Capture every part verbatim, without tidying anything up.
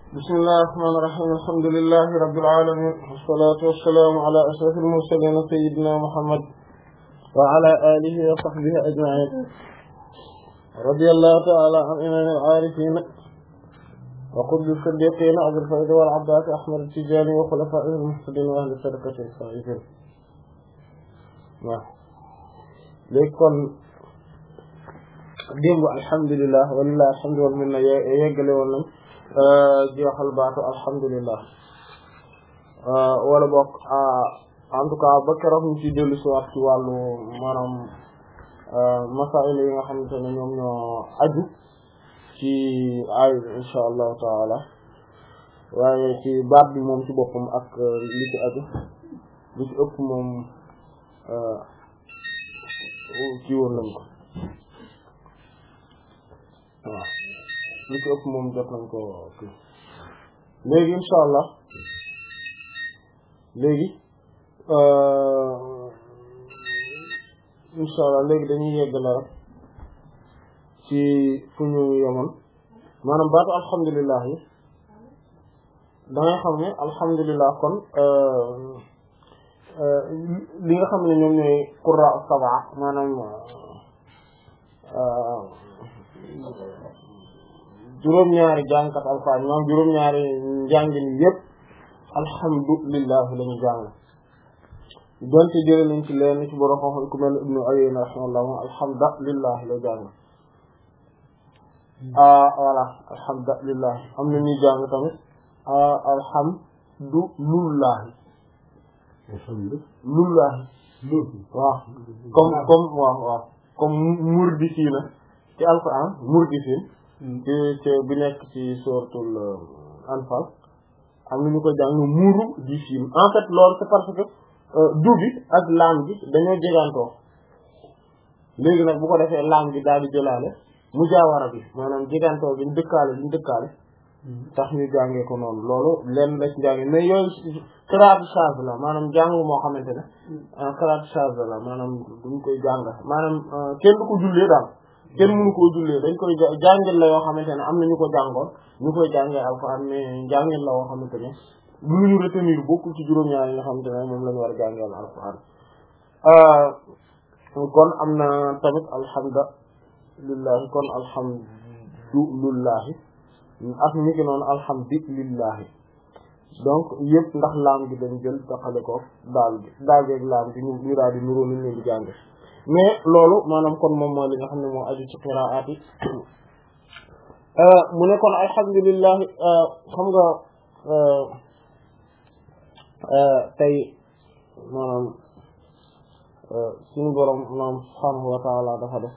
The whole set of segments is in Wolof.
bismillahir rahmanir rahim alhamdulillahi rabbil alamin wassalatu wassalamu ala ashrafil mursalin sayyidina Muhammad wa ala alihi wa sahbihi ajma'in radiyallahu ta'ala an imamil arifin wa qutbil siddiqin abil fayd wal abbas ahmad at-tijani wa khulafa'ihil muhtadin wa ahli tariqati as-sa'ihin waaw léegi kon démb alhamdulillah walillahi alhamdu wal minna yeggale woon nañ jeexal baatu alhamdulillah wala bokk en tout cas ba keroog ñu ci dellu si waat ci wàllu maanaam masail yi nga xamante ne ñoom ñoo aju ci ay insha allahu taala waaye ci baat bi moom ci boppam ak li ci aju li ci ëpp moom ci woon nañ ko waaw li ci ëpp moom jot nañ ko kii léegi insha allah léegi insha allah léegi dañuy yeggale rek ci fu ñu yemoon maanaam baatu alhamdulillah yi da ngay xam ne alhamdulillah kon li nga xam ne ñoom ñooy qurra as-sab'a maanaam juróom-ñaari jàngkat alxuraan maanaam juróom-ñaari njàngin yépp alhamdulillah la ñu jàng donte jëlee nañ ci leen ci borom xam-xam ku mel ne Ibnu Uyayna rahimahullah moom alhamdulillah la jàng ah voilà alhamdulillah am na ñuy jàng tamit alhamdulillah alhamdulillah waaw comme comme waaw waaw comme murdisiina ci alxuraan murdisiin ci ci bi nekk ci suratul Anfal am na ñu ko jàng muuru di siin en fait loolu c'est parce que du bi ak laam bi dañoo jegantoo léegi nag bu ko defee laam bi daal di jëlaale mu jaawara bi maanaam jegantoo bi ñu dëkkaale bi ñu dëkkaale tax ñu jàngee ko noonu loolu leen la ci jàngee mais yooyu qiraatu shaaz la maanaam jàng moo xamante ne qiraatu shaaz la maanaam duñ koy jàng maanaam kenn du ko jullee daal kenn mënu koo jullee dañ koy jàngil la yoo xamante ne am na ñu ko jàngoon ñu koy jàngee alxuraan mais jàngil la yoo xamante ne lu ñu retenir bokkul ci juróom-ñaar yi nga xamante ne moom la ñu war a jàngeel alxuraan kon am na tamit alhamdulillahi kon alhamdulillahi ak ñu ki noonu alhamdulillahi donc yëpp ndax laam gi dañ jël taxale ko daal gi daal geeg laam gi ñu ñu daal di nuroo ñu leen di jànge mais loolu maanaam kon moom mooy li nga xam ne moo aju ci qiraat yi mu ne kon alhamdulillah xam nga tey maanaam suñu borom maanaam subhaanahu wa taala dafa def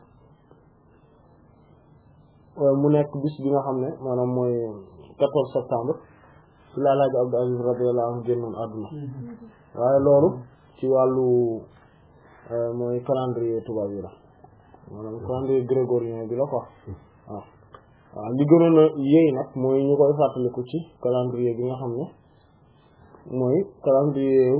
mu nekk bis bi nga xam ne maanaam mooy quatorze septembre ci la Alaaji Abdou Aziz radiyallahu anhu génnoon àdduna waaye loolu ci wàllu mooy calendrier tubaab yi la maanaam calendrier grégorien bi la quoi waaw waaw li gënoon a yéey nag mooy ñu koy fàttaliku ci calendrier bi nga xam ne mooy calendrier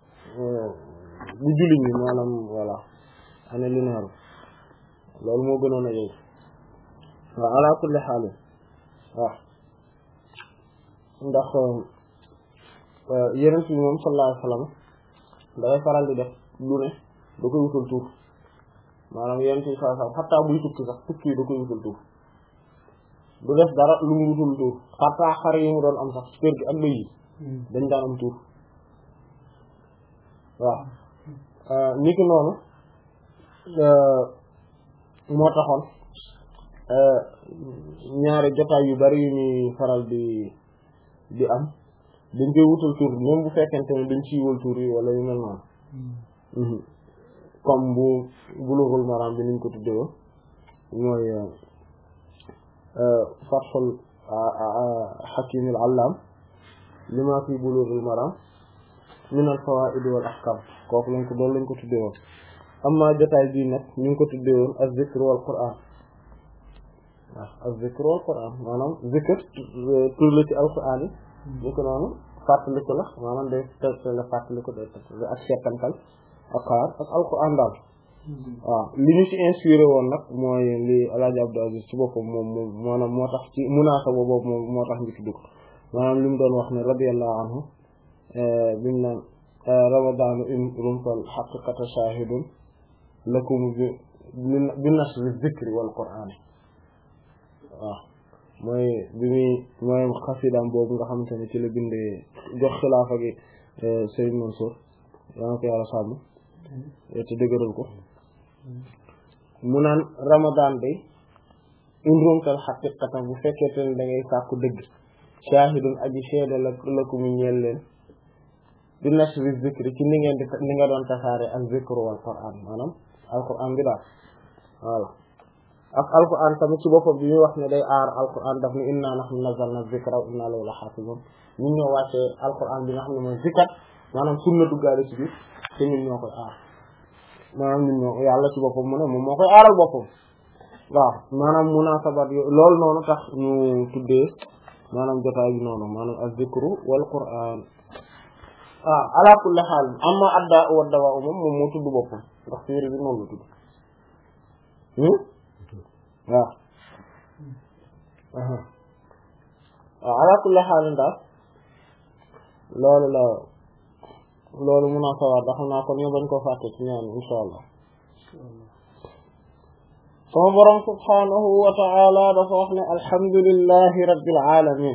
bu jullit ñi maanaam voilà année lunaire loolu moo gënoon a yéey waaw ala kulli xaal waaw ndax yeneen bi moom sallallahu alayhi wa sallam dafay faral di def lu ne da koy wutal tuur maanaam yeneen ci saa saa xataa buy tukki sax tukki da koy wutal tuur du def dara lu mu wutal tuur xataa xar yi mu doon am sax kër gi ak bëy yi dañ daan am tuur waaw ni ki noonu moo taxoon ñaari jotaay yu bari yu ñuy faral di di am dañ koy wutal tuur même bu fekkente ne dañ siiwal tuur yi wala yu mel noonu comme bu Bulughul Maram bi niñ ko tuddee woon mooy Fathul Hakimil Allam lima fi Bulughul Maram min al fawaid wal ahkam kooku lañ ko doon lañ ko tuddee woon amma jotaay bii nag ñu ngi ko tuddee woon az-zikr wal Qur'an waaw az-zikr wal Qur'an maanaam zikr tur la ci alquran yi ñu ko noonu fàttaliku la maanaam day teg la fàttaliku day teg ak seetantal ak xaar ak alquran daal waaw li ñu ci inspiré woon nag mooy li Alaaji Abdou Aziz ci boppam moom moom maanaam moo tax ci munaasaba boobu moom moo tax ñu tudd ko maanaam li mu doon wax ne radiyallahu anhu bi mu naan ramadaanu in rumtal haqiqata shahidun lakum bi bi nasri dhikri wal qur'an waaw mooy bi muy mooy xasidaam boobu nga xamante ne ci la bindee jox xilaafa gi Sëriñ Mansour yaa ngi ko yàlla sàmm te dëgëral ko mu naan ramadan day in rumtal haqiqatan bu fekkee te ne da ngay sàkku dëgg shahidun aji seede la la ko mu ñeel leen bi nasri zikri ci ni ngeen di ni nga doon tasaare ak zikru wal qur'an maanaam alquran bi daal voilà ak alquran tamit ci boppam bi ñuy wax ne day aar alquran daf ni inna nahnu nazzalna zikra wa inna lahu lahafizun ñun ñoo wàccee alquran bi nga xam ne mooy zikar maanaam sunna duggaale ci biir te ñun ñoo koy aar maanaam ñun ñoo yàlla ci boppam mu ne moom moo koy aaral boppam waaw maanaam munaasabat yo loolu noonu tax ñu tuddee maanaam jotaay bi noonu maanaam az-zikru wal qur'an ah ala kulli haal amma adda wa dawa moom moom moo tudd boppam ndax téere bi noonu la tudd waaw waaw ala kulli haal daal loolu la loolu munaasabat da xam naa kon ñoo bañ koo fàtte ci ñaan insha allah sama borom subhanahu wa ta'ala dafa wax ne alhamdulillahi rabbil alamin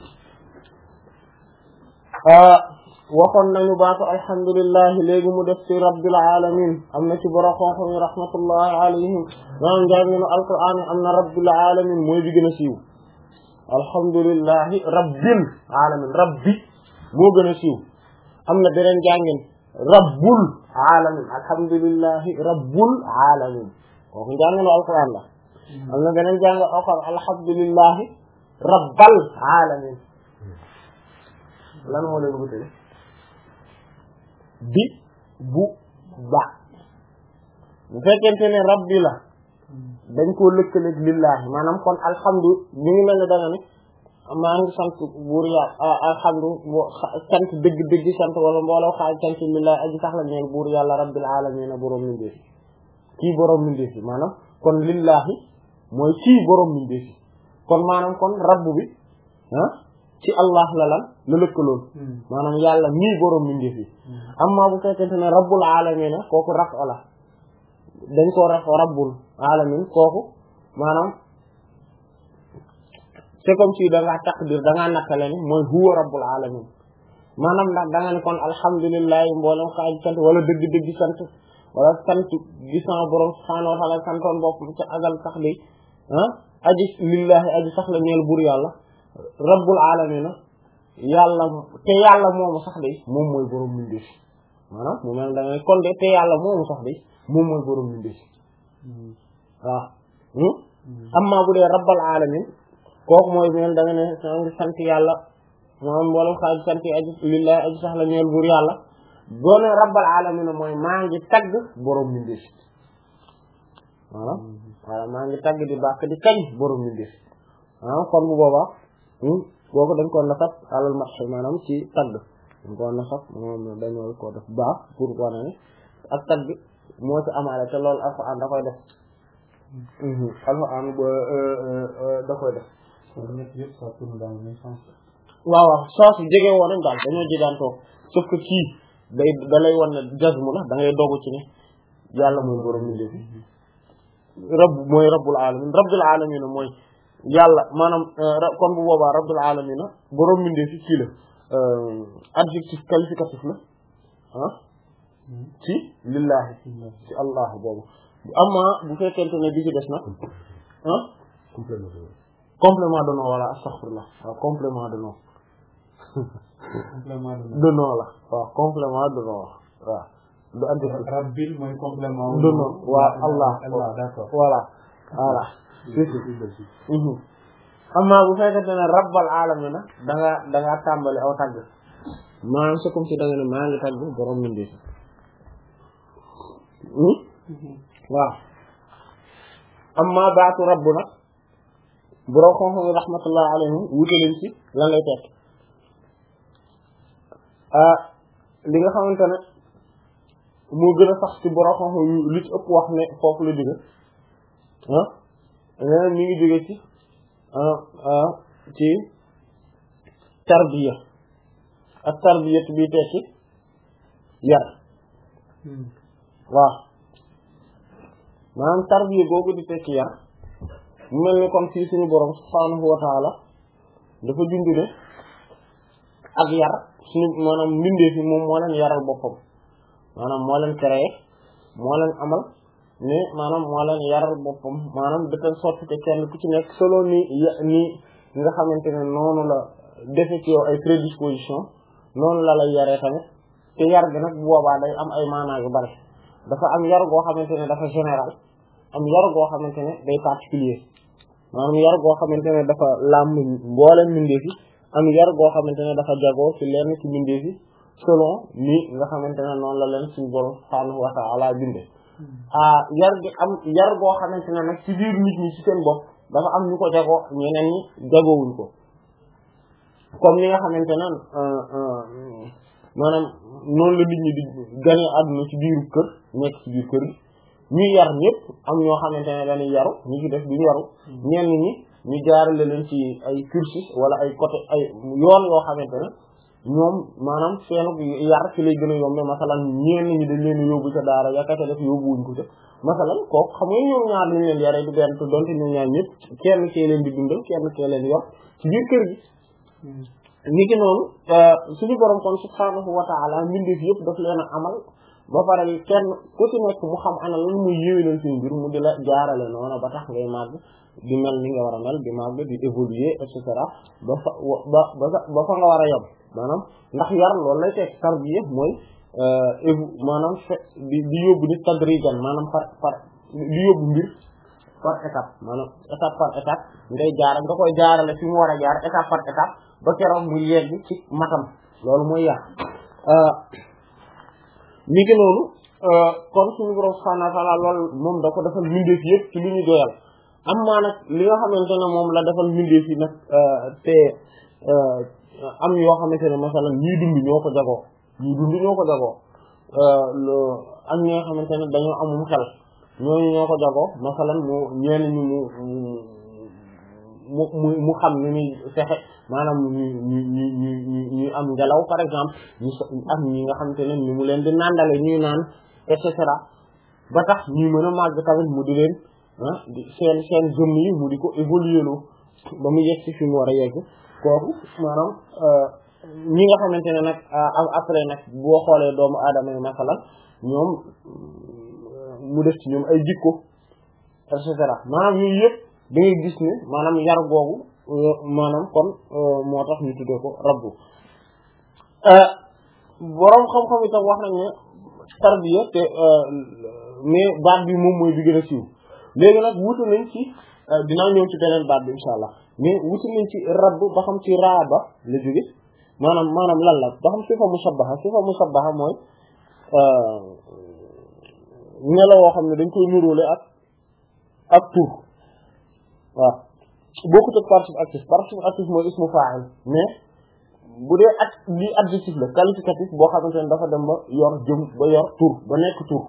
waxoon nañu baatu alhamdulillahi léegi mu def ci rabbil alamin am na ci borom xam-xam yi rahmatullahi alayhim maanaam njànginu alquran am na rabbil alamin mooy bi gën a siiw alhamdulillahi rabbil alamin rabbi moo gën a siiw am na beneen jàngin rabbul alamin alhamdulillahi rabbul alamin kooku njànginu alquran la am na beneen jàng oxal alhamdulillahi rabbal alamin lan moo leen wutale bi bu ba bu fekkente ne rabbi la dañ koo lëkkaleeg lillahi maanaam kon alhamdu ñu ngi mel ne danga ne maa ngi sant buur yàlla alhamdu sant dëgg dëgg sant wala mbooloo xaaj sant lillahi aji sax la ñeen buur yàlla rabbil alamin boroom mindee fi kii boroom mindee fi maanaam kon lillahi mooy kii boroom mindee fi kon maanaam kon rabbu bi ah ci allah la lan la lëkkaloon maanaam yàlla mii boroom mindee fi amma bu fekkente ne rabbul alamin kooku raf la dañ ko raf rabbul alamin kooku maanaam c'est comme si da ngaa taqdir da ngaa nattale ne mooy huwa rabbul alamin maanaam ndax da nga ne kon alhamdulilah mboolem xaaj sant wala dëgg-dëgg sant wala sant gi sama borom subhaanahu wa taala santoon bopp ca agal sax bi ah aji lillahi aji sax la ñeel buur yàlla rabbul alamin yàlla te yàlla moomu sax de moom mooy borom mindee fi maanaam mu mel da nga ne kon de te yàlla moomu sax de moom mooy borom mindee fi waaw amma bu dee rabbal alamin kooku mooy mel da nga ne sa ngi sant yàlla moom mboolem xaaj sant aji lillahi aji sax la ñeel buur yàlla boo ne rabbal alamin mooy maa ngi tagg borom mindee fi voilà voilà maa ngi tagg di bàkk di kañ borom mindee fi ah kon bu boobaa kooku dañ ko nasab alal marché maanaam ci tagg dañ ko nasab moom dañoo ko def baax pour wane ne ak tagg moo ci amaale te loolu alxuraan da koy def alxuraan da koy def waaw waaw soo su jege woon nañ daal dañoo jegaantoo sauf que kii day da lay wan ne jazmu la da ngay dogu ci ne yàlla mooy borom mindee fi rabb mooy rabbul alamin rabbul alamin mooy yàlla maanaam kon bu boobaa rabbul alamin borom mindee fi kii la adjectif qualificatif la ah ci lillahi ci allah boobu amma bu fekkente ne bi ci des nag ah complément de nom wala astaghfirullah waaw complément de nom de nom la waaw complément de nom waaw du adjectif rabbil mooy complément de nom waaw allah allah d'accord voilà voilà amma bu fekkente ne rabbal alamin da nga da nga tàmbali aw tagg maanaam c'est comme si da nga ne maa ngi tagg borom mindee waaw amma baatu rabbu nag borom xam-xam yi rahmatullah alayhim wute leen ci lan lay tekk li nga xamante ne moo gën a sax ci borom xam-xam yu li ci ëpp wax ne foofu la jóge ah leneen mi ngi jóge ci ci tarbiya ak tarbiya bi tekki yar waaw maanaam tarbiya googu di tekki yar mu mel ni comme fii suñu borom subhaanahu wa taala dafa jundu ne ak yar suñu maanaam mbindee fi moom moo leen yaral boppam maanaam moo leen créé moo leen amal mais maanaam moo leen yaral boppam maanaam de telle sorte que kenn ku ci nekk solo ni ni nga xamante ne noonu la defe ci yow ay prédisposition noonu la lay yaree tamit te yar gi nag bu boobaa day am ay maanaa yu bari dafa am yar goo xamante ne dafa général am yar goo xamante ne day particulier maanaam yar goo xamante ne dafa làmb mbooleen mbindeef yi am yar goo xamante ne dafa jagoo ci lenn ci mbindeef yi selon ni nga xamante ne noonu la leen suñu borom subhaanahu wa ta'ala binde ah yar gi am yar goo xamante ne nag ci biir nit ñi ci seen bopp dafa am ñu ko jagoo ñeneen ñi jagoowuñ ko comme ni nga xamante ne maanaam noonu la nit ñi di gane àdduna ci biiru kër nekk ci biir kër gi ñuy yar ñëpp am ñoo xamante ne dañuy yaru ñu ci def duñu yaru ñenn ñi ñu jaarale leen ci ay cursus wala ay côté ay yoon yoo xamante ne ñoom maanaam seenu yar ci lay gën a yombe masalan ñenn ñi dañ leen yóbbu ca daara yakkate def yóbbuwuñ ko ca masalan kooku xam nga ñoom ñaar liñ leen yare di benn te donte ñoom ñaar ñëpp kenn kee leen di dundal kenn kee leen yor ci biir kër gi ni ki noonu suñu borom kon subhaanahu wa ta'ala mbindeef yëpp daf leen a amal ba pare kenn ku ci nekk mu xam ana lan muy yéwénal seen mbir mu di la jaarale noonu ba tax ngay màgg di mel ni nga war a mel di màgg di évoluer et cetera ba fa ba ba ba fa nga war a yem maanaam ndax yar loolu lay teg tarbiya mooy évu maanaam fe di di yóbbu nit tadrijan maanaam par par di yóbbu mbir par étape maanaam étape par étape ngay jaar nga koy jaarale fi mu war a jaar étape par étape ba keroog mu yegg ci matam loolu mooy yar ni ki noonu kon suñu borom subhaanahu wa ta'ala loolu moom da ko defal mbindeef yëpp ci li ñu doyal am maa nag li nga xamante ne moom la defal mbindeef yi nag te am yoo xamante ne masalan ñii dund ñoo ko jagoo ñii dund ñoo ko jagoo am ñi nga xamante ne dañoo amum xel ñooñu ñoo ko jagoo masalan mu ñeen ñi mu mu mu mu xam ni muy fexe maanaam ñu ñu ñu ñu ñu ñu am ngelaw par exemple ñu am ñi nga xamante ne ni mu leen di nàndale ñuy naan et cetera ba tax ñuy mën a màgg tamit mu di leen ah di seen seen jëmm yi mu di ko évoluer loo ba mu yegg ci fi mu war a yegg kooku maanaam ñi nga xamante ne nag après nag boo xoolee doomu aadama yi masalan ñoom mu def ci ñoom ay jikko et cetera maanaam yooyu yëpp da ngay gis ne maanaam yar googu maanaam kon moo tax ñu tuddee ko rabbu boroom xam-xam itam wax nañ ne tarbiya te mais baat bi moom mooy bi gën a siiw léegi nag wutu nañ ci dinaa ñëw ci beneen baat bi insha allah mais wutu nañ ci rabb ba xam ci raaba la jóge maanaam maanaam lan la ba xam sifa mushabbaha sifa mushabbaha mooy melo woo xam ne dañ koy nuróole ak ak tur waaw bokkut ak participe actif participe actif mooy ismu fa'il mais bu dee ak lii adjectif la qualificatif boo xamante ne dafa dem ba yor jëm ba yor tur ba nekk tur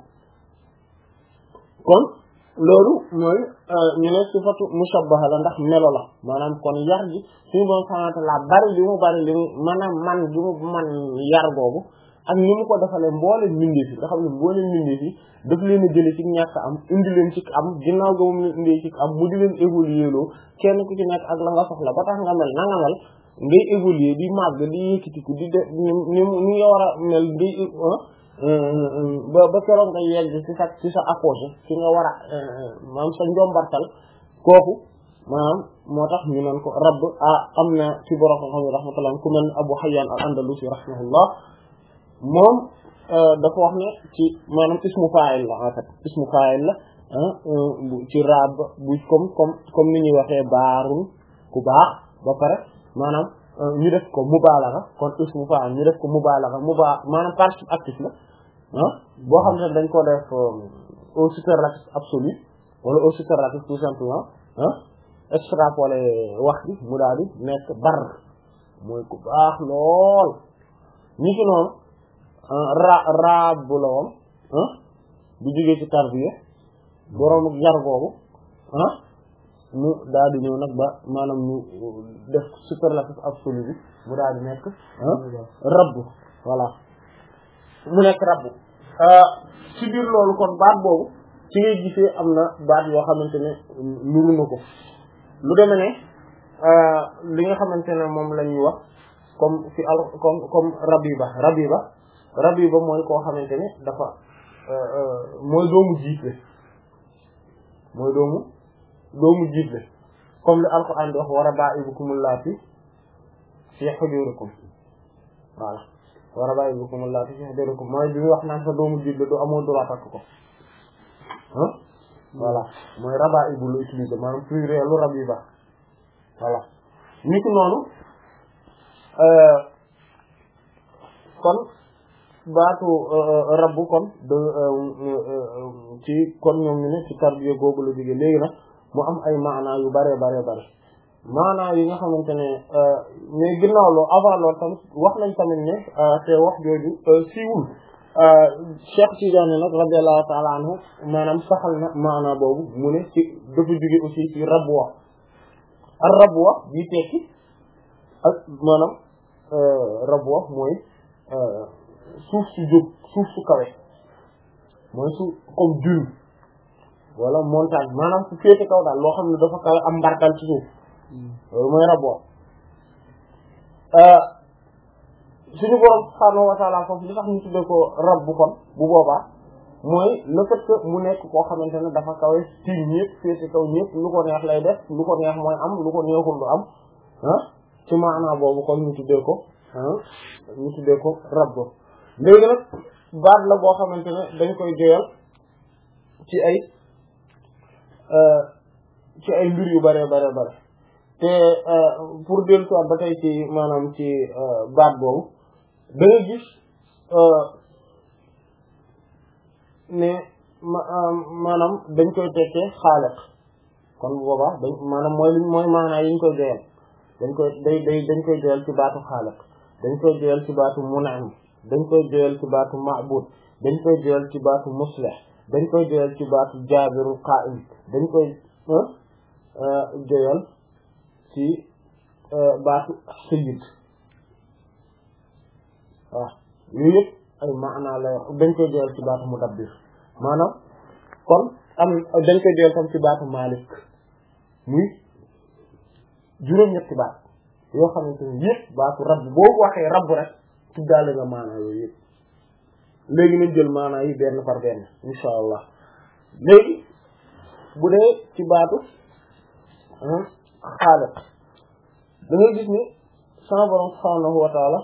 kon loolu mooy ñu ne sifatu mushabbaha la ndax melo la maanaam kon yar gi suñu borom subhanahu wa ta'ala bari li mu bari li mu maanaam man gi mu man yar boobu ak ni mu ko defalee mbooleem mbindeef yi nga xam ne mbooleem mbindeef yi daf leen a jëlee ci ñàkk am indi leen ci am ginnaaw ga mu leen indee ci am mu di leen évoluer loo kenn ku ci nekk ak la nga soxla ba tax nga mel na nga mel ngay évoluer di màgg di yëkkatiku di def ni ni ni nga war a mel ngay ba ba keroog nga yegg ci sa ci sa apogée ci nga war a maanaam sa njombartal kooku maanaam moo tax ñu naan ko rabb ah am na ci borom xam ne rahmatullah ku mel Abu Hayyan al-Andalusi rahimahullah moom dafa wax ne ci maanaam ismu fa'il la en fait ismu fa'il la ci raab bu comme comme comme ni ñuy waxee baarun ku baax ba pare maanaam ñu def ko mubalagha kon ismu fa'il ñu def ko mubalagha muba maanaam participe actif la ah boo xam ne dañ ko def au superlatif absolu wala au superlatif tout simplement ah extrapoler wax bi mu daal di nekk bar mooy ku baax lool ñi ci noonu ra raab bu la woon bu jógee ci tarbiya borom yar googu ah mu daal di ñëw nag ba maanaam ñu def superlatif absolu bi mu daal di nekk rabbu voilà mu nekk rabbu ci biir loolu kon baat boobu ci ngay gisee am na baat yoo xamante ne nuru na ko lu deme ne li nga xamante ne moom la ñuy wax comme fi al comme comme rabiba rabiba rabiba mooy koo xamante ne dafa mooy doomu jiitle mooy doomu doomu jiitle comme li alquran di wax wa raba'ibukum allati fi hujurikum voilà wa raba'ibukum allati fi hujurikum mooy bi muy wax naan sa doomu jiitle du amoo droit takk ko ah voilà mooy raba'ibu lu utilisé maanaam pluriel lu rabiba voilà nit ki noonu kon baatu rabbu kon de ci kon ñoom ñu ne ci tarbiya googu la jóge léegi nag mu am ay maanaa yu bare bare bare maanaa yi nga xamante ne mais ginnaaw loo avant loolu tamit wax nañ tamit ne te wax jooju siiwul Cheikh Tidiane nag radiyallahu ta'ala anhu maanaam saxal na maanaa boobu mu ne ci dafa jóge aussi ci rabwa ar rabwa bi tekki ak maanaam rabwa mooy suuf su jóg suuf su kawe mooy suuf comme dune wala montagne maanaam su féete kaw daal loo xam ne dafa kawe am mbartal ci suuf loolu mooy rabwa suñu borom subhaanahu wa ta'ala foofu li tax ñu tuddee ko rabbu kon bu boobaa mooy le fait que mu nekk koo xamante ne dafa kawe tiim ñëpp féete kaw ñëpp lu ko neex lay def lu ko neex mooy am lu ko neexul du am ah ci maanaa boobu kon ñu tuddee ko ah ñu tuddee ko rabbu léegi nag baat la boo xamante ne dañ koy joyal ci ay ci ay mbir yu bare bare bare te pour dellu soit ba tey ci maanaam ci baat boobu da nga gis ne maanaam dañ koy tekkee xaaliq kon bu boobaa dañ maanaam mooy li mooy maanaa yi ñu koy joyal dañ koy day day dañ koy joyal ci baatu xaaliq dañ koy joyal ci baatu mun'im dañ koy joyal ci baatu ma'bud dañ koy joyal ci baatu muslih dañ koy joyal ci baatu jaabirul qa'im dañ koy joyal ci baatu sayyid waaw yooyu yëpp ay maanaa la wax dañ koy joyal ci baatu mudabbir maanaam kon am dañ koy joyal tam ci baatu malik muy juróom-ñetti baat yoo xamante ne yëpp baatu rabb boo waxee rabb rek tuddaale nga maanaa yooyu yëpp léegi nañ jël maanaa yi benn par benn insha allah léegi bu dee ci baatu xaaliq da ngay gis ni sama borom subhaanahu wa taala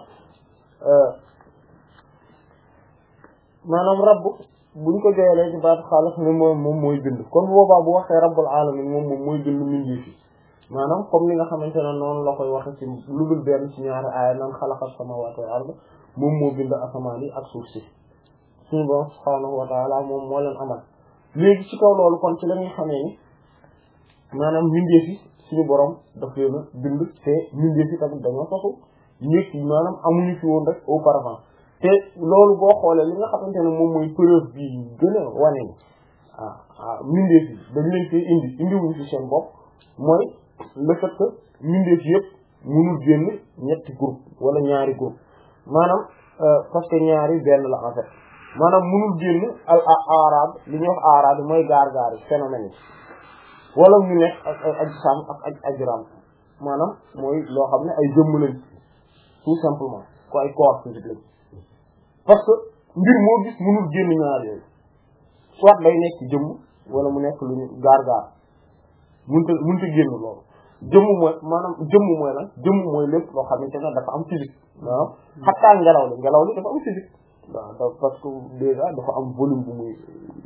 maanaam rabb buñ ko joyelee ci baatu xaaliq ni moom moom mooy bind kon boobaa bu waxee rabbul alamin moom moom mooy bind mbindeef yi maanaam comme li nga xamante ne noonu la koy waxe ci lu dul benn ci ñaari aaya naan xalaqas samaawaati wal ard moom moo bind asamaan yi ak suuf si suñu borom subhaanahu wa taala moom moo leen amal léegi ci kaw loolu kon ci la ñuy xamee ni maanaam mbindeef yi suñu borom daf leen a bind te mbindeef yi tamit dañoo sosu nekk maanaam amuñu fi woon rek auparavant te loolu boo xoolee li nga xamante ne moom mooy preuve bi gën a wane ni ah ah mbindeef yi dañ leen fee indi indiwuñu ci seen bopp mooy le fait que mbindeef yëpp mënul génn ñetti groupe wala ñaari groupe maanaam parce que ñaari benn la en fait maanaam mënul génn al arab li ñuy wax arab mooy gaar-gaar yi phénomène yi wala ñu nekk ak ay ajsam ak ay ajram maanaam mooy loo xam ne ay jëmm lañ tout simplement ko ay corps physique lañ parce que mbir moo gis mënul génn ñaar yooyu soit day nekk jëmm wala mu nekk lu ñu gaar-gaar mënta mënta génn loolu jëmm mooy maanaam jëmm mooy lan jëmm mooy lépp loo xamante ne dafa am physique waaw xattaa ngelaw li ngelaw li dafa am physique waaw parce que déjà dafa am volume bu muy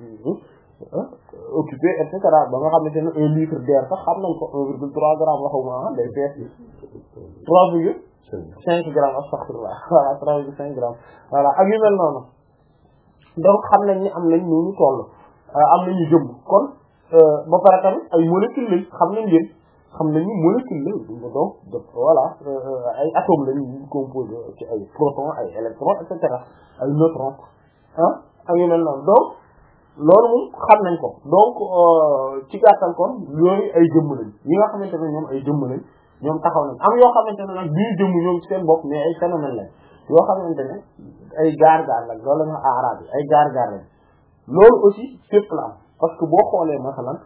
occupé et cetera ba nga xamante ne un litre d'air sax xam nañ ko un virgule trois grammes waxuma day fees trois virgule cinq grammes astaghfirullah voilà trois virgule cinq grammes voilà ak yu mel noonu donc xam nañ ni am nañ ñu ñu toll am nañu jëmm kon ba pare tamit ay molécules lañ xam nañ leen xam nañu molécule la donc voilà ay atomes lañu composé ci ay protons ay électrons et cetera ay neutrons ah ak yu mel noonu donc loolu moom xam nañ ko donc ci gàttal kon yooyu ay jëmm lañ ñi nga xamante ne ñoom ay jëmm lañ ñoom taxaw nañ am yoo xamante ne nag bii jëmm ñoom ci seen bopp mais ay phénomène lañ yoo xamante ne ay gaar-gaar lañ loolu la ñu wax araab yi ay gaar-gaar lañ loolu aussi fépp la am parce que boo xoolee masalan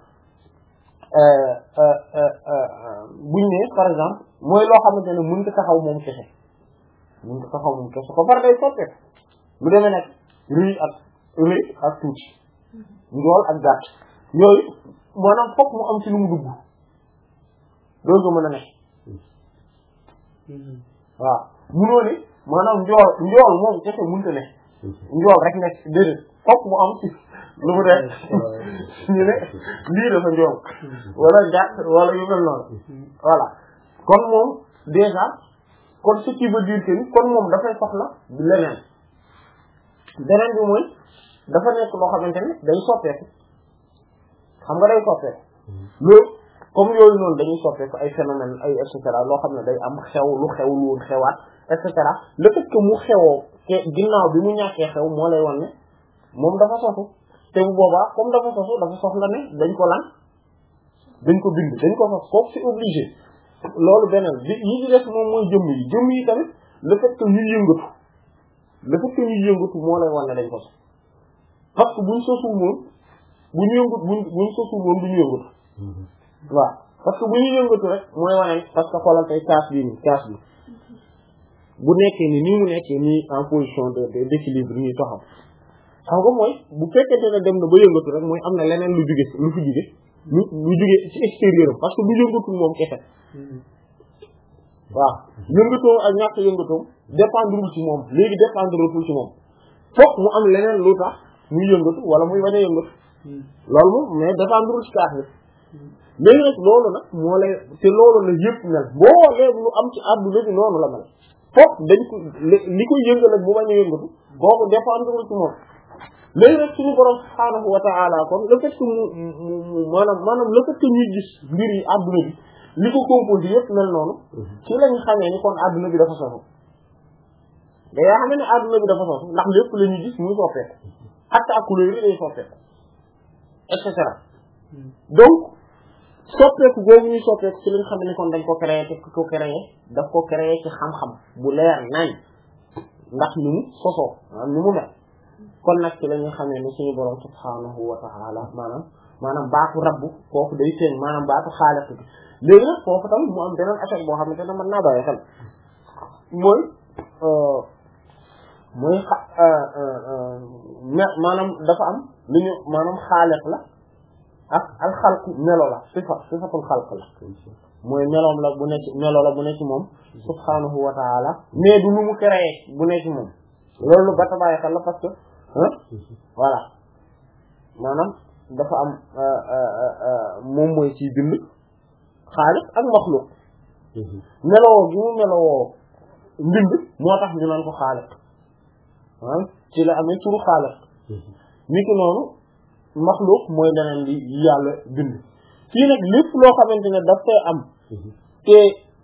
buñ ne par exemple mooy loo xamante ne mënut a taxaw moom kese mënut a taxaw moom kese ba pare day soppeeku lu demee nag rëy ak rëy ak tuuti njool ak gàtt yooyu maanaam fokk mu am ci lu mu dugg doo ko mën a nekk waaw munoo ne maanaam njool njool moom kese mënut a nekk njool rek nekk déedéet fokk mu am ci lu mu def ñu ne lii dafa njool wala gàtt wala yu mel noonu voilà kon moom déjà kon ce qui veut dire que ni kon moom dafay soxla leneen beneen bi mooy dafa nekk loo xamante ne day soppeeku xam nga day soppeeku loolu comme yooyu noonu dañuy soppeeku ay phénomène ay et cetera loo xam ne day am xew lu xew lu woon xewaat et cetera le fait que mu xewoo te ginnaaw bi mu ñàkkee xew moo lay wan ne moom dafa sosu te bu boobaa comme dafa sosu dafa soxla ne dañ ko lan dañ ko bind dañ ko sos kooku c'est obligé loolu beneen bi yi di def moom mooy jëmm yi jëmm yi tamit le fait que ñuy yëngatu le fait que ñuy yëngatu moo lay wan ne dañ ko sos parce que buñ sosul moom buñ yëngut buñ buñ sosul moom duñu yëngatu waaw parce que bu ñu yëngatu rek mooy wane parce que xoolal tey kaas bi nii kaas bi bu nekkee ni nii mu nekkee nii en position de d'équilibre nii taxaw xam nga mooy bu fekkente ne dem na ba yëngatu rek mooy am na leneen lu jóge lu fi jóge lu lu jóge ci extérieur parce que bu yëngatu moom kese waaw yëngatoo ak ñàkk yëngatoo dépendre ci moom léegi dépendre tul ci moom fokk mu am leneen lu tax muy yëngatu wala muy bañ a yëngatu loolu moom mais dépendre ci kaas bi léegi nag loolu nag moo lay te loolu la yëpp mel boo léegi lu am ci àdduna bi noonu la mel fokk dañ ko li koy yëngal ak bu bañ a yëngatu boobu dépendre ci moom léegi nag suñu borom subhaanahu wa ta'ala kon le fait que mu mu maanaam maanaam le fait que ñuy gis mbir yi àdduna bi li ko composé yëpp mel noonu ci lañ xamee ni kon àdduna bi dafa sosu da yaa xamee ne àdduna bi dafa sosu ndax lépp la ñuy gis muy soppeeku hatta couleur yi day soppeeku et cetera donc soppeeku boobu ñuy soppeeku ci lañ xam ne kon dañ ko créé te ko créé daf ko créé ci xam-xam bu leer nañ ndax ni mu sosoo maanaam ni mu mel kon nag ci la ñu xamee ni suñu borom subhaanahu wa ta'ala maanaam maanaam baatu rabbu foofu day feeñ maanaam baatu xaaliq bi léegi nag foofu tamit mu am beneen affaire boo xamante ne mën naa bàyyi xel mooy mooy xa maanaam dafa am lu ñu maanaam xaaliq la ak alxalq melo la sifa sifatul xalq la mooy meloom la bu nekk melo la bu nekk moom subhaanahu wa ta'ala mais du lu mu créé bu nekk moom loolu ba ta bàyyi xel la parce que voilà maanaam dafa am moom mooy ci bind xaaliq ak maxluq melowoo gi mu melowoo mbind moo tax ñu naan ko xaaliq maanaam ci la amee turu xaaliq niki noonu maxluq mooy leneen li yàlla bind fii nag lépp loo xamante ne daf koy am te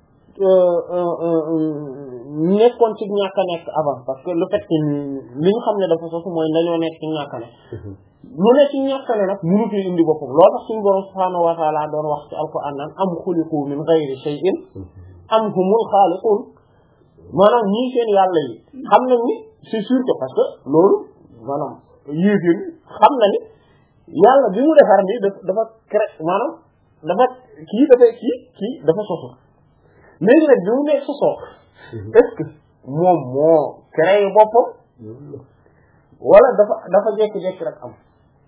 nekkoon ci ñàkk a nekk avant parce que le fait que li ñu xam ne dafa sosu mooy dañoo nekk ci ñàkk a nekk lu ne ci ñàkk a ne nag mënu fi indi boppam loolu tax suñu borom subhaanahu wa ta'ala doon wax ci alquran naan am xuliqu min ghayri shay'in am humul xaaliqun maanaam ñii seen yàlla yi xam nañ ni c'est sûr que parce que loolu maanaam yéefir xam na ni yàlla bi mu defar ni dafa dafa cré maanaam dafa kii dafay kii kii dafa sosu léegi nag bi mu nekk sosoo est-ce que moom moo créé boppam wala dafa dafa jékki-jékki rek am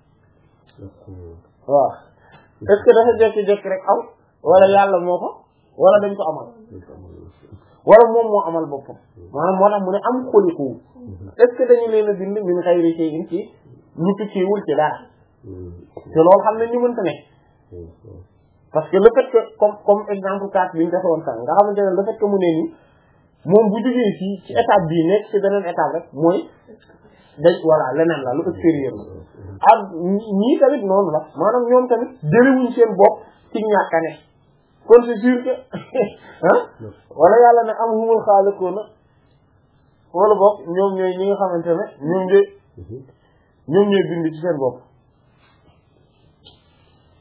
waaw est-ce que dafa jékki-jékki rek am wala yàlla moo ko wala dañ ko amal wala moom moo amal boppam maanaam moo tax mu ne am xuliku est-ce que dañu leen a bind min xayri shay'in ci lu tukkiwul ci dara te loolu xam ne ñu mënta ne parce que le fait que comme comme exemple quatre bi ñu defoon sax nga xamante ne le fait que mu ne nii moom bu jógee fii ci étape bii nekk ci beneen étape rek mooy dañ voilà leneen la lu extérieur la ak ñii tamit noonu la maanaam ñoom tamit jëliwuñ seen bopp ci ñàkk a ne kon c'est sûr que ah wala yàlla ne am humul xaaliquna wala boog ñoom ñooy ñi nga xamante ne ñoom ñooy ñoom ñooy bind ci seen bopp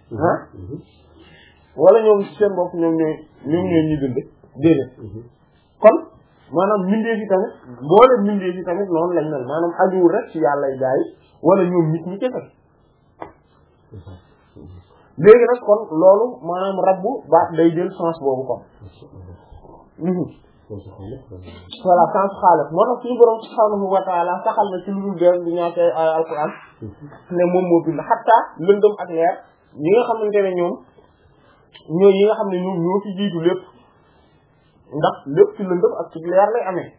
ah wala ñoom ci seen bopp ñoom ñooy ñoom ñooy ñuy dund déedéet kon maanaam mbindeef yi tamit mboole mbindeef yi tamit noonu lañ mel maanaam ajuwul rek ci yàlla jaay wala ñoom nit ñi kese léegi nag kon loolu maanaam rabbu baat day jël sens boobu kon voilà sens xaalis moo tax suñu borom subhaanahu wa ta'ala saxal na ci lu dul dee di ñaata ay alquran ne moom moo bind xattaa lëndëm ak leer ñi nga xamante ne ñoom ñooy yi nga xam ne ñoom ñoo ci jiitu lépp ndax lépp ci lëndëm ak ci leer lay amee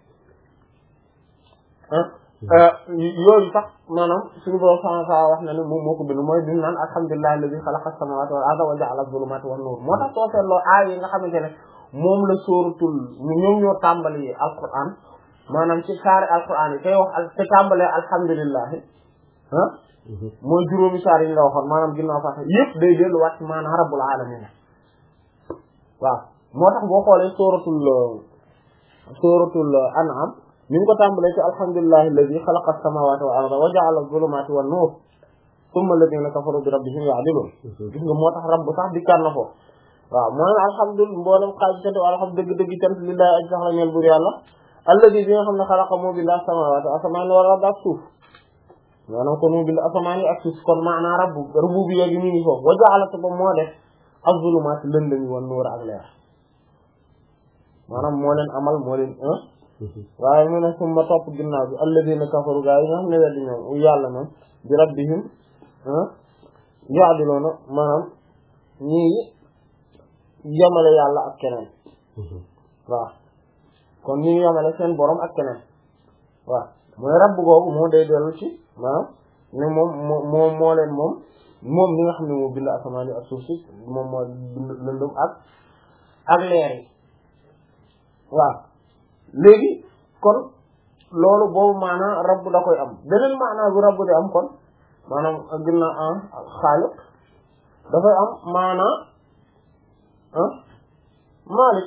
ah yooyu sax maanaam suñu borom subhaanahu wa ta'ala wax na ne moom moo ko bind mooy bi naan alhamdulillahi alladhi khalaqa as-samawati wal arda wa ja'ala adh-dhulumati wan nur moo tax soo seetloo aay yi nga xamante ne moom la sóoratul ñoom ñoo tàmbali alquran maanaam ci saari alquran yi kay wax te tàmbalee alhamdulillahi ah mooy juróomi saar yi ñu la waxoon maanaam ginnaaw sax yëpp day delluwaat ci maanaam rabbul alamin waaw moo tax boo xoolee sóoratul sóoratul an'am ni ñu ko tàmbalee ci alhamdulillahi alladhi khalaqa as-samawati wal arda wa ja'ala adh-dhulumati wan nur thumma alladhina kafaru bi rabbihim ya'dilun gis nga moo tax rabb sax dikkaat na foofu waaw mooy alhamdulilah mboolem xaaj cant alhamdulilah dëgg-dëgg cant lillahi aji sax la ñeel buur yàlla alladi bi nga xam ne xalaqa moo bind as-samaawaati asamaan wal arda ak suuf maanaam kon moo bind asamaan yi ak suuf kon maanaa rabbu rububiyya gi mi ngi foofu wa ja'ala ba moo def az-zulumaati lëndëm wan nuur ak leer maanaam moo leen amal moo leen waaye mu ne summa topp ginnaaw bi alladina kafaru gaa yi nga xam ne weddi ñoom yàlla moom bi rabbihim ya'diluuna maanaam ñii yamale yàlla ak keneen waaw kon ñu ngi yamale seen borom ak keneen waaw mooy rabb googu moo day dellu ci maanaam ne moom moo moo moo leen moom moom ñi nga xam ne moo bind asamaan yi ak suuf si moom moo bind lëndëm ak ak leer yi waaw léegi kon loolu boobu maanaam rabb da koy am beneen maanaam bu rabb di am kon maanaam gën na am xaaliq dafay am maanaam ah Malik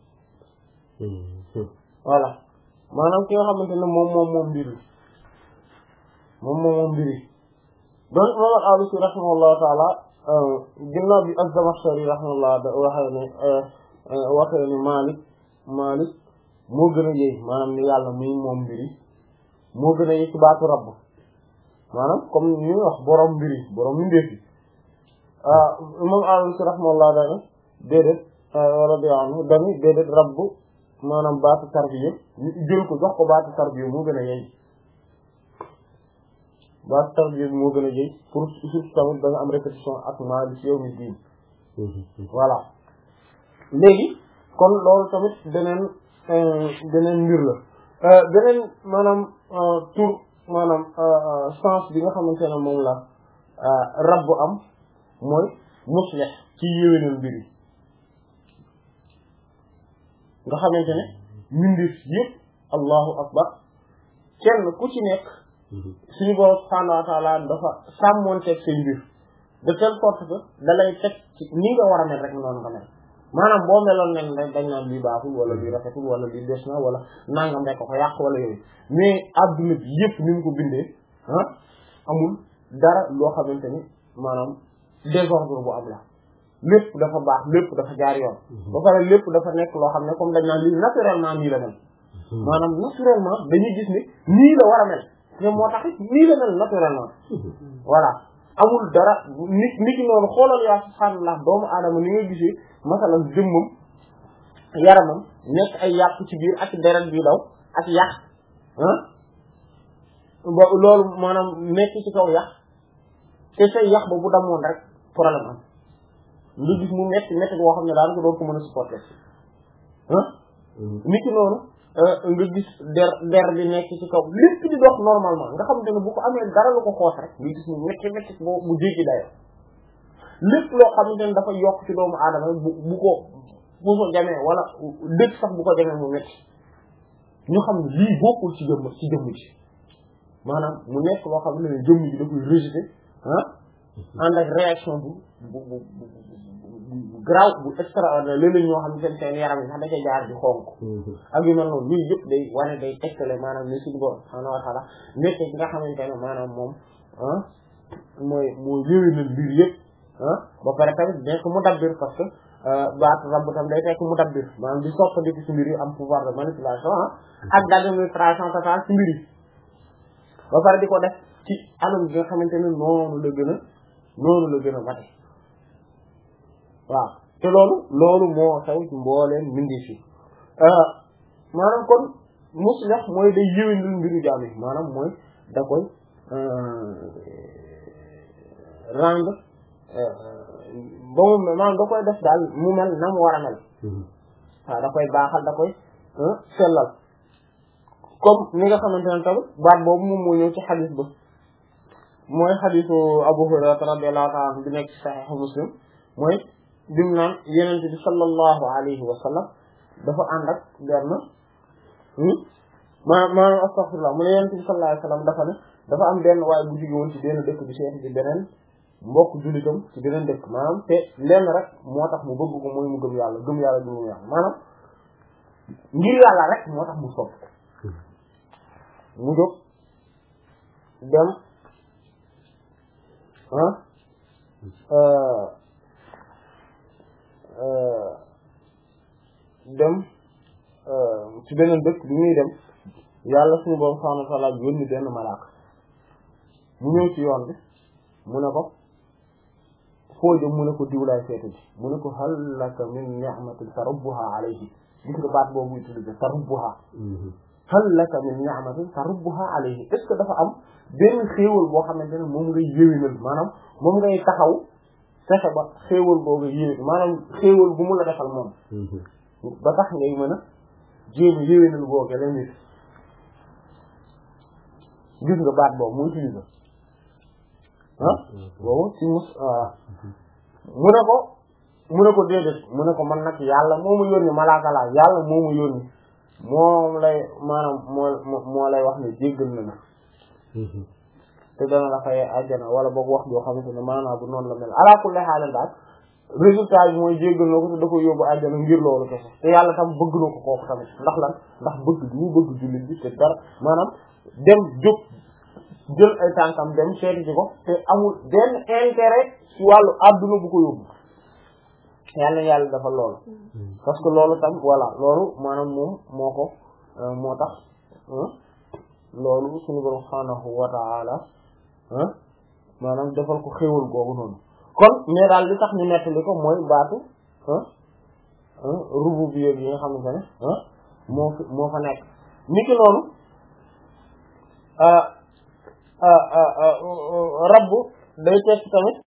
voilà maanaam ki nga xamante ne moom moom moom mbir moom moom moom mbir donc imam al-Alusi rahimahullahu taala ginnaaw bi az-Zamakhshari rahimahullah da waxee ne waxee ne Malik Malik moo gën a yëy maanaam ni yàlla muy moom mbiri moo gën a yëy ci baatu rabb maanaam comme ñu wax borom mbiri borom mi ndeefi imam al-Alusi rahimahullah dane déedéet radiyallahu anhu dani déedéet rabb maanaam baatu tarbiya ñu jël ko jox ko baatu tarbiya moo gën a yey baatu tarbiya moo gën a yey pour suuf tamit da nga am répétition ak maali si yow mi diin voilà léegi kon loolu tamit beneen beneen mbir la beneen maanaam tur maanaam sens bi nga xamante ne moom la rabb am mooy muslih ci yéwénal mbir yi nga xamante ne mbindeef yëpp allahu akbar kenn ku ci nekk suñu borom subhaanahu wa ta'ala dafa sàmmoonteeg say mbir de telle sorte que da lay teg ci ni nga war a mel rek noonu nga mel maanaam boo meloon nen rek dañ naan lii baaxul wala lii rafetul wala lii des na wala nangam rek ko ko yàq wala yooyu mais adduna bi yëpp ni mu ko bindee ah amul dara loo xamante ni maanaam désordre bu am la lépp dafa baax lépp dafa jaar yoon ba pare lépp dafa nekk loo xam ne comme dañ naan lii naturellement nii la mel maanaam naturellement dañuy gis ne nii la war a mel te moo tax nii la mel naturellement voilà amul dara nit nit ki noonu xoolal yaa subhaanallah doomu aadama ni nga gisee masalan jëmmam yaramam nekk ay yàq ci biir ak deret bi daw ak yàq ah ba loolu maanaam nekk ci kaw yàq te say yàq ba bu damoon rek problème am nga gis mu metti metti boo xam ne daal ko doon ko mën a supporter ah nit ki noonu nga gis der der bi nekk ci kaw lépp di dox normalement nga xam ne bu ko amee dara lu ko xoos rek nga gis mu metti metti boo mu jéggi dayo lépp loo xamante ne dafa yokk ci doomu aadama bu bu ko bu ko jamee wala dëkk sax bu ko jamee mu metti ñu xam ne lii bokkul ci jëmm ci jëmm ji maanaam mu nekk loo xam ne jëmm ji da koy rejeter ah ànd ak réaction bu bu bu bu graw bu extraordinaire léeg-léeg ñoo xam ne seen seen yaram yi sax da ca jaar di xonk ak yu mel noonu yooyu yëpp day wane day tegtale maanaam ni suñu borom subhaanahu wa ta'ala nekk ci nga xamante ne maanaam moom ah mooy mooy léwénal mbir yëpp ah ba pare tamit nekk mudabbir parce que baatu rabb tam day fekk mudabbir maanaam di soppandiku ci mbir yi am pouvoir de manipulation ah ak d'administration totale ci mbir yi ba pare di ko def ci anam bi nga xamante ne noonu la gën a noonu la gën a mate waaw te loolu loolu moo xew ci mbooleem mbindi fi maanaam kon muslih mooy day yëwénal mbiru jaam yi maanaam mooy da koy rendre ba mu maanaam da koy def daal mu mel na mu war a mel waaw da koy baaxal da koy sellal comme ni nga xamante ne tamit baat boobu moom moo ñëw ci xadis ba mooy xadisu Abu Hurayra radiyallahu ta'ala anhu bi nekk ci Sahih Muslim mooy bi mu naan Yonent bi sallallahu alayhi wa sallam dafa ànd ak benn ma maanaam astaghfirullah mu ne Yonent bi sallallahu alayhi wa sallam dafa ne dafa am benn waaye bu jóge woon ci benn dëkk bi seeti ci beneen mbokk jullitam ci beneen dëkk maanaam te lenn rek moo tax mu bëgg ko mooy mu gëm yàlla gëm yàlla gëm yàlla maanaam ngir yàlla rek moo tax mu sopp mu jóg dem ah dem ci beneen dëkk bi muy dem yàlla suñu borom subhanahu wa ta'ala yónni benn malaaka mu ñëw ci yoon bi mu ne ko foo jëm mu ne ko diwlaay seetu ji mu ne ko hal laka min ni'matin tarubbuha alayhi gis nga baat boobu utilisé tarubbuha hal laka min ni'matin tarubbuha alayhi est-ce que dafa am benn xéewal boo xamante ne moom ngay yéwénal maanaam moom ngay taxaw fexe ba xéewal boobu yéwén maanaam xéewal bu mu la defal moom ba tax ngay mën a jéem yéwénal boobu la nit gis nga baat boobu mu utilisé ah boobu ci mus mu ne ko mu ne ko déedéet mu ne ko man nag yàlla moo mu yónni malaaka laa yàlla moo mu yónni moom lay maanaam moo moo lay wax ne jéggal na na te dana la fay àjjana wala boog wax joo xamante ne maanaam bu noonu la mel ala kulli haal daal résultat bi mooy jéggal na ko te da koy yóbbu àjjana ngir loolu kese te yàlla tam bëgg na ko kooku tamit ndax lan ndax bëgg bi mu bëgg jullit bi te dara maanaam dem jóg jël ay tànkam dem seeti ci ko te amul benn intérêt ci wàllu adduna bu ko yóbbu yàlla yàlla dafa loolu parce que loolu tam voilà loolu maanaam moom moo ko moo tax loolu suñu borom subhanahu wa ta'ala maanaam defal ko xéewal googu noonu kon mais daal li tax ñu nettali ko mooy baatu rububiyya bi nga xamante ne moo fi moo fa nekk niki noonu rabbu day tekki tamit